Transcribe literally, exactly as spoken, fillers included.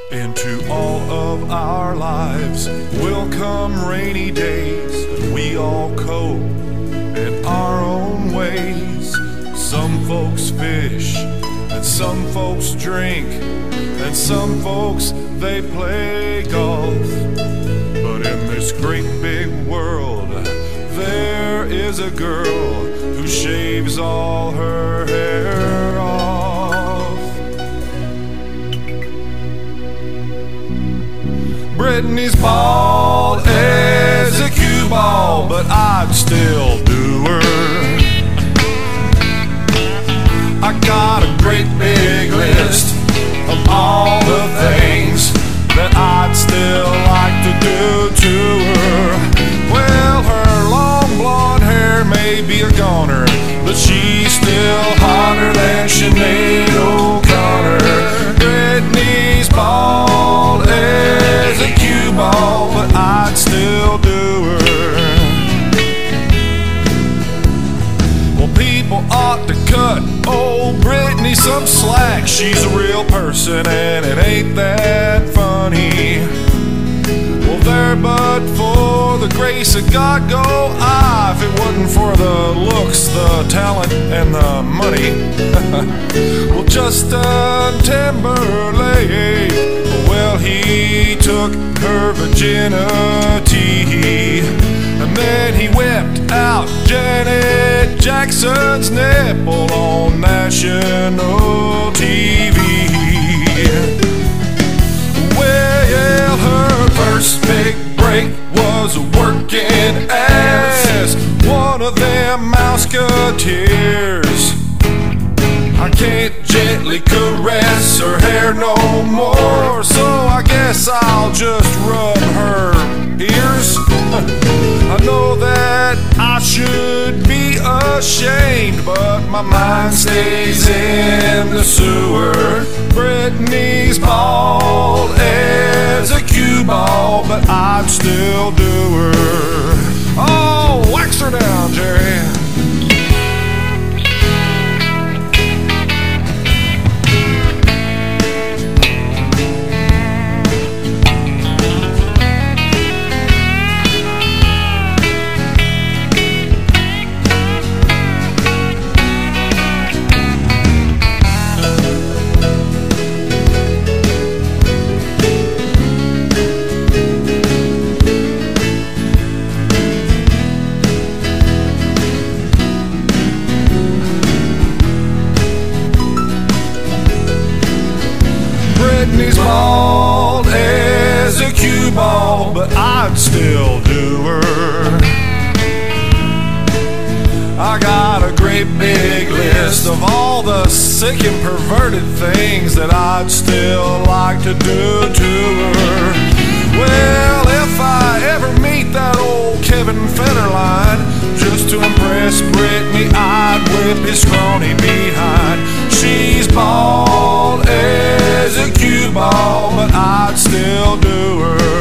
Into all of our lives will come rainy days, and we all cope in our own ways. Some folks fish, and some folks drink, and some folks they play golf. But in this great big world, there is a girl who shaves all her hair off. Brittany's bald as a cue ball, but I'd still do her. I got a great big list of all the things that I'd still like to do to her. Well, her long blonde hair may be a goner, but she's still hotter than Sinead O'Connor. Brittany's bald as a cue ball, but I'd still do her. Well, people ought to cut old Brittany some slack. She's a real person and it ain't that funny. Well, there but for the grace of God go I, if it wasn't for the looks, the talent, and the money. Well, Justin Timberlake, well, he took her virginity, and then he whipped out Janet Jackson's nipple on national T V. Well, her first big break was working as one of them Mouseketeers. I can't gently caress her hair no more, so I guess I'll just rub her ears. I know that I should be ashamed, but my mind stays in the sewer. Brittany's bald as a cue ball, but I'd still do her. Oh, wax her down, Jerry. Brittany's bald as a cue ball, but I'd still do her. I got a great big list of all the sick and perverted things that I'd still like to do to her. Well, if I ever meet that old Kevin Federline, just to impress Brittany, I'd whip his scrawny behind. She's bald as a cue ball, but I'd still do her.